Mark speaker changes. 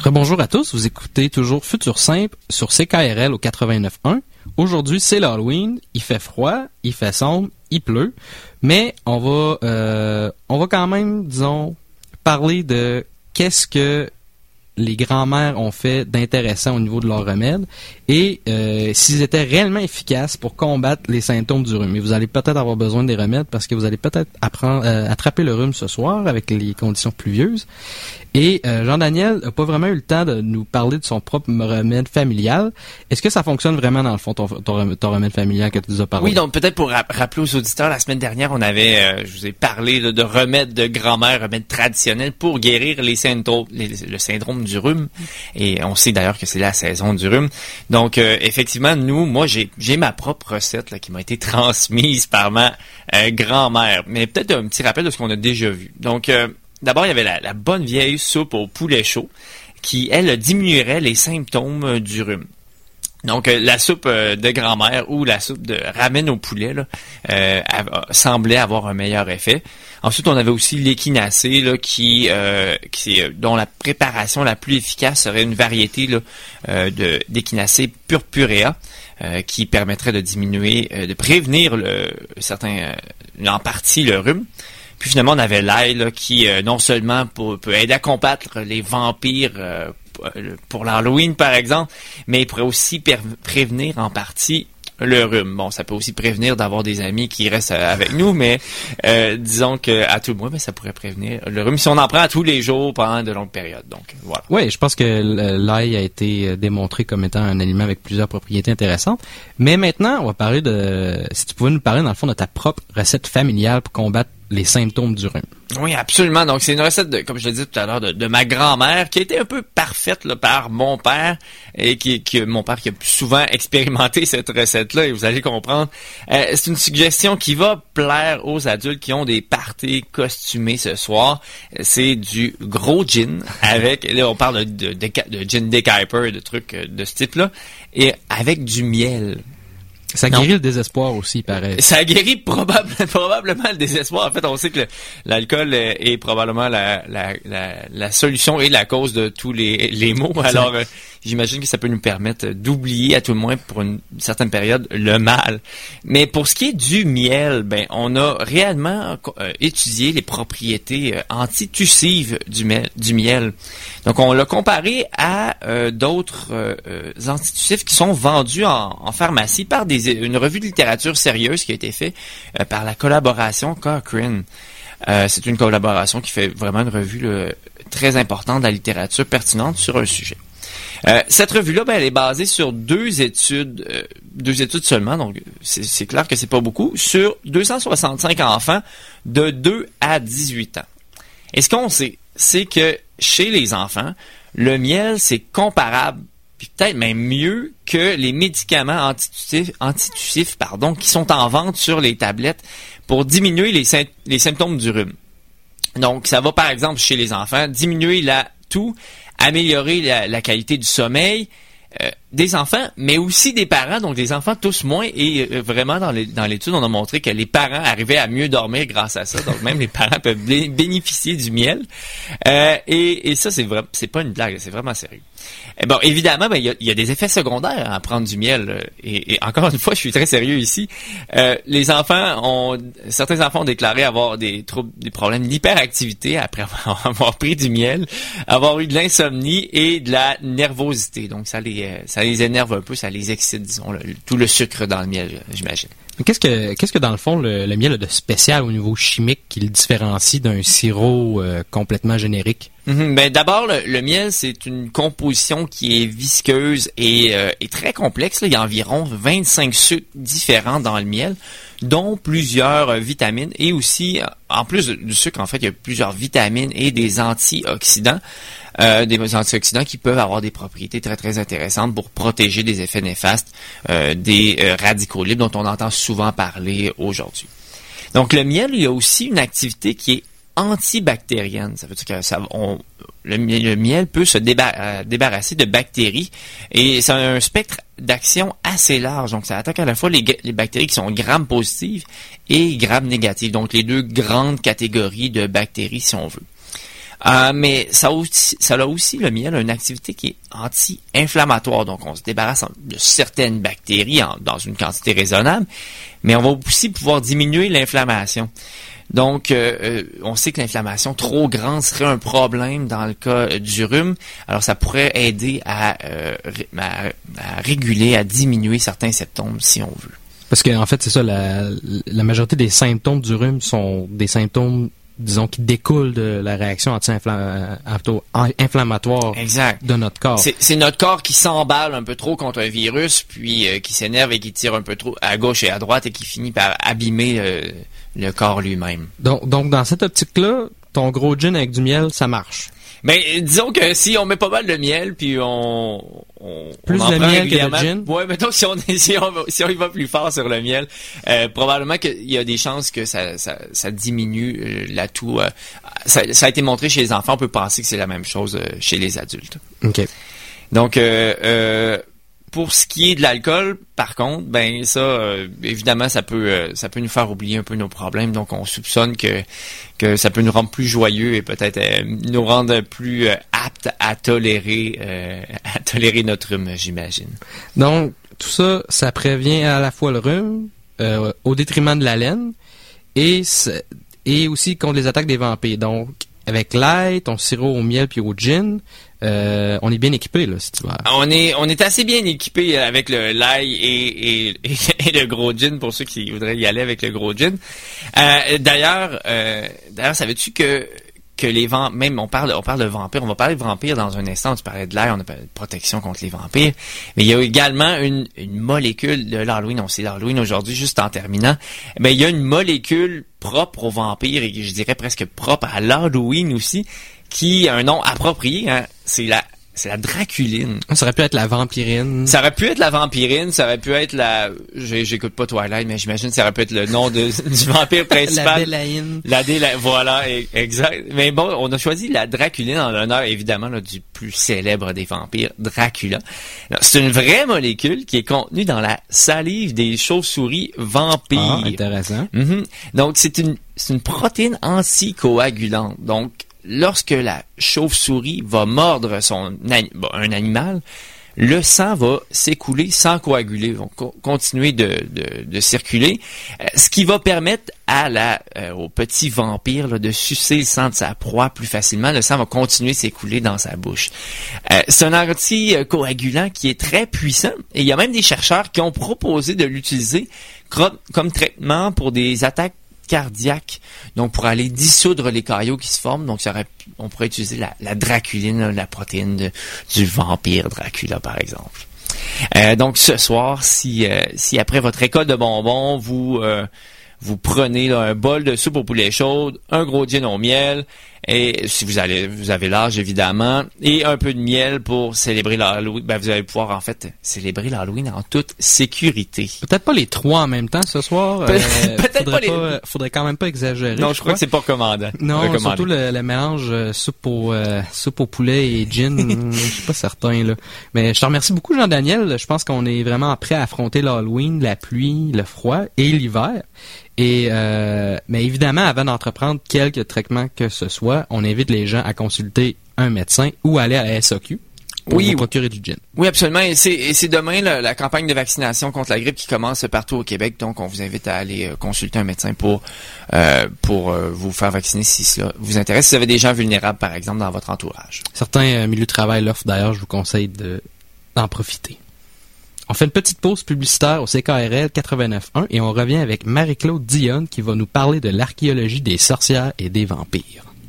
Speaker 1: Rebonjour à tous, vous écoutez toujours Futur Simple sur CKRL au 89.1. Aujourd'hui, c'est l'Halloween, il fait froid, il fait sombre, il pleut, mais on va quand même, disons, parler de qu'est-ce que les grands-mères ont fait d'intéressant au niveau de leurs remèdes et s'ils étaient réellement efficaces pour combattre les symptômes du rhume. Et vous allez peut-être avoir besoin des remèdes parce que vous allez peut-être attraper le rhume ce soir avec les conditions pluvieuses. Et Jean-Daniel n'a pas vraiment eu le temps de nous parler de son propre remède familial. Est-ce que ça fonctionne vraiment dans le fond, ton remède familial que tu nous as parlé?
Speaker 2: Oui, donc peut-être pour rappeler aux auditeurs, la semaine dernière, on avait, je vous ai parlé de remèdes de grand-mère, remèdes traditionnels pour guérir les symptômes, le syndrome du rhume. Et on sait d'ailleurs que c'est la saison du rhume. Donc effectivement, moi j'ai ma propre recette là, qui m'a été transmise par ma grand-mère. Mais peut-être un petit rappel de ce qu'on a déjà vu. Donc d'abord, il y avait la bonne vieille soupe au poulet chaud qui, elle, diminuerait les symptômes du rhume. Donc, la soupe de grand-mère ou la soupe de ramen au poulet là, semblait avoir un meilleur effet. Ensuite, on avait aussi l'échinacée là, dont la préparation la plus efficace serait une variété là, d'échinacée purpurea qui permettrait de diminuer, de prévenir en partie le rhume. Puis finalement, on avait l'ail là, qui non seulement peut aider à combattre les vampires pour l'Halloween, par exemple, mais il pourrait aussi prévenir en partie le rhume. Bon, ça peut aussi prévenir d'avoir des amis qui restent avec nous, mais disons que à tout le moins, ça pourrait prévenir le rhume si on en prend à tous les jours pendant de longues périodes. Donc, voilà.
Speaker 1: Oui, je pense que l'ail a été démontré comme étant un aliment avec plusieurs propriétés intéressantes. Mais maintenant, on va parler si tu pouvais nous parler, dans le fond, de ta propre recette familiale pour combattre les symptômes du rhume.
Speaker 2: Oui, absolument. Donc, c'est une recette, comme je le disais tout à l'heure, de ma grand-mère, qui a été un peu parfaite là, par mon père, et mon père qui a souvent expérimenté cette recette-là, et vous allez comprendre. C'est une suggestion qui va plaire aux adultes qui ont des parties costumées ce soir. C'est du gros gin, là, on parle de gin Decaiper, de trucs de ce type-là, et avec du miel.
Speaker 1: Ça guérit le désespoir aussi, pareil.
Speaker 2: Ça guérit probablement le désespoir. En fait, on sait que l'alcool est probablement la solution et la cause de tous les maux. Alors, j'imagine que ça peut nous permettre d'oublier, à tout le moins pour une certaine période, le mal. Mais pour ce qui est du miel, on a réellement étudié les propriétés antitussives du miel. Donc, on l'a comparé à d'autres antitussifs qui sont vendus en pharmacie par une revue de littérature sérieuse qui a été faite par la collaboration Cochrane. C'est une collaboration qui fait vraiment une revue très importante de la littérature pertinente sur un sujet. Cette revue-là, elle est basée sur deux études seulement, donc c'est clair que c'est pas beaucoup, sur 265 enfants de 2 à 18 ans. Et ce qu'on sait, c'est que chez les enfants, le miel, c'est comparable, puis peut-être même mieux que les médicaments antitussifs, qui sont en vente sur les tablettes pour diminuer les symptômes du rhume. Donc, ça va par exemple chez les enfants diminuer la toux, améliorer la qualité du sommeil des enfants, mais aussi des parents. Donc, les enfants toussent moins et vraiment dans l'étude, on a montré que les parents arrivaient à mieux dormir grâce à ça. Donc, même les parents peuvent bénéficier du miel. Et ça, c'est pas une blague, c'est vraiment sérieux. Et bon, évidemment, il y a des effets secondaires à prendre du miel. Et encore une fois, je suis très sérieux ici. Certains enfants ont déclaré avoir des problèmes d'hyperactivité après avoir pris du miel, avoir eu de l'insomnie et de la nervosité. Donc, ça les énerve un peu, ça les excite, disons, tout le sucre dans le miel, j'imagine.
Speaker 1: Qu'est-ce que dans le fond, le miel a de spécial au niveau chimique qui le différencie d'un sirop complètement générique?
Speaker 2: D'abord, le miel, c'est une composition qui est visqueuse et très complexe. Là. Il y a environ 25 sucres différents dans le miel, dont plusieurs vitamines et aussi, en plus du sucre, en fait, il y a plusieurs vitamines et des antioxydants. Des antioxydants qui peuvent avoir des propriétés très, très intéressantes pour protéger des effets néfastes des radicaux libres dont on entend souvent parler aujourd'hui. Donc, le miel, il y a aussi une activité qui est antibactérienne. Ça veut dire que le miel peut se débarrasser de bactéries et ça a un spectre d'action assez large. Donc, ça attaque à la fois les bactéries qui sont gram-positives et gram-négatives. Donc, les deux grandes catégories de bactéries, si on veut. Mais ça a aussi, le miel, une activité qui est anti-inflammatoire. Donc, on se débarrasse de certaines bactéries dans une quantité raisonnable, mais on va aussi pouvoir diminuer l'inflammation. Donc, on sait que l'inflammation trop grande serait un problème dans le cas du rhume. Alors, ça pourrait aider à réguler, à diminuer certains symptômes, si on veut.
Speaker 1: Parce que en fait, c'est ça, la majorité des symptômes du rhume sont des symptômes, disons, qui découlent de la réaction anti-inflammatoire de notre corps.
Speaker 2: C'est notre corps qui s'emballe un peu trop contre un virus, puis qui s'énerve et qui tire un peu trop à gauche et à droite et qui finit par abîmer le corps lui-même.
Speaker 1: Donc, dans cette optique-là, ton gros gin avec du miel, ça marche.
Speaker 2: Mais disons que si on met pas mal de miel, puis on
Speaker 1: plus
Speaker 2: en
Speaker 1: de
Speaker 2: prend
Speaker 1: miel que de gin.
Speaker 2: Ouais, mettons que si on y va plus fort sur le miel, probablement qu'il y a des chances que ça diminue l'atout. Ça a été montré chez les enfants, on peut penser que c'est la même chose chez les adultes.
Speaker 1: OK.
Speaker 2: Donc pour ce qui est de l'alcool, par contre, ben ça, évidemment, ça peut nous faire oublier un peu nos problèmes. Donc, on soupçonne que ça peut nous rendre plus joyeux et peut-être nous rendre plus aptes à tolérer notre rhume, j'imagine.
Speaker 1: Donc, tout ça, ça prévient à la fois le rhume, au détriment de la laine, et aussi contre les attaques des vampires. Donc, avec l'ail, ton sirop au miel puis au gin, on est bien équipé, là, si tu veux.
Speaker 2: On est assez bien équipé avec l'ail et le gros gin pour ceux qui voudraient y aller avec le gros gin. D'ailleurs, savais-tu que les vampires, même on parle de vampires, on va parler de vampires dans un instant, tu parlais de l'ail, on a parlé de protection contre les vampires, mais il y a également une molécule de l'Halloween, on sait l'Halloween aujourd'hui, juste en terminant, mais il y a une molécule propre aux vampires et je dirais presque propre à l'Halloween aussi, qui a un nom approprié, hein, c'est la draculine.
Speaker 1: Ça aurait pu être la vampirine.
Speaker 2: Ça aurait pu être la vampirine, ça aurait pu être j'écoute pas Twilight, mais j'imagine que ça aurait pu être le nom du vampire principal.
Speaker 1: La Délaïne.
Speaker 2: Voilà, exact. Mais bon, on a choisi la draculine en l'honneur, évidemment, là, du plus célèbre des vampires, Dracula. C'est une vraie molécule qui est contenue dans la salive des chauves-souris vampires.
Speaker 1: Ah, intéressant.
Speaker 2: Mm-hmm. Donc, c'est une protéine anticoagulante. Donc, lorsque la chauve-souris va mordre un animal, le sang va s'écouler sans coaguler, va continuer de circuler, ce qui va permettre au petit vampire là, de sucer le sang de sa proie plus facilement. Le sang va continuer de s'écouler dans sa bouche. C'est un anticoagulant qui est très puissant et il y a même des chercheurs qui ont proposé de l'utiliser comme traitement pour des attaques cardiaque, donc pour aller dissoudre les caillots qui se forment. Donc on pourrait utiliser la draculine, la protéine du vampire Dracula par exemple. Donc ce soir, si après votre récolte de bonbons, vous prenez là, un bol de soupe au poulet chaude, un gros gin au miel, et si vous avez l'âge évidemment, et un peu de miel pour célébrer l'Halloween, ben vous allez pouvoir en fait célébrer l'Halloween en toute sécurité.
Speaker 1: Peut-être pas les trois en même temps ce soir.
Speaker 2: Peut-être
Speaker 1: faudrait quand même pas exagérer.
Speaker 2: Non, je crois que c'est pas recommandé.
Speaker 1: Non, surtout le mélange soupe au poulet et gin, je suis pas certain là. Mais je te remercie beaucoup Jean-Daniel. Je pense qu'on est vraiment prêt à affronter l'Halloween, la pluie, le froid et l'hiver. Mais évidemment, avant d'entreprendre quelque traitement que ce soit, on invite les gens à consulter un médecin ou aller à la SAQ pour vous procurer du gin.
Speaker 2: Oui, absolument. Et c'est demain la campagne de vaccination contre la grippe qui commence partout au Québec. Donc, on vous invite à aller consulter un médecin pour vous faire vacciner si cela vous intéresse. Si vous avez des gens vulnérables, par exemple, dans votre entourage.
Speaker 1: Certains milieux de travail l'offrent d'ailleurs. Je vous conseille d'en profiter. On fait une petite pause publicitaire au CKRL 89.1 et on revient avec Marie-Claude Dionne qui va nous parler de l'archéologie des sorcières et des vampires.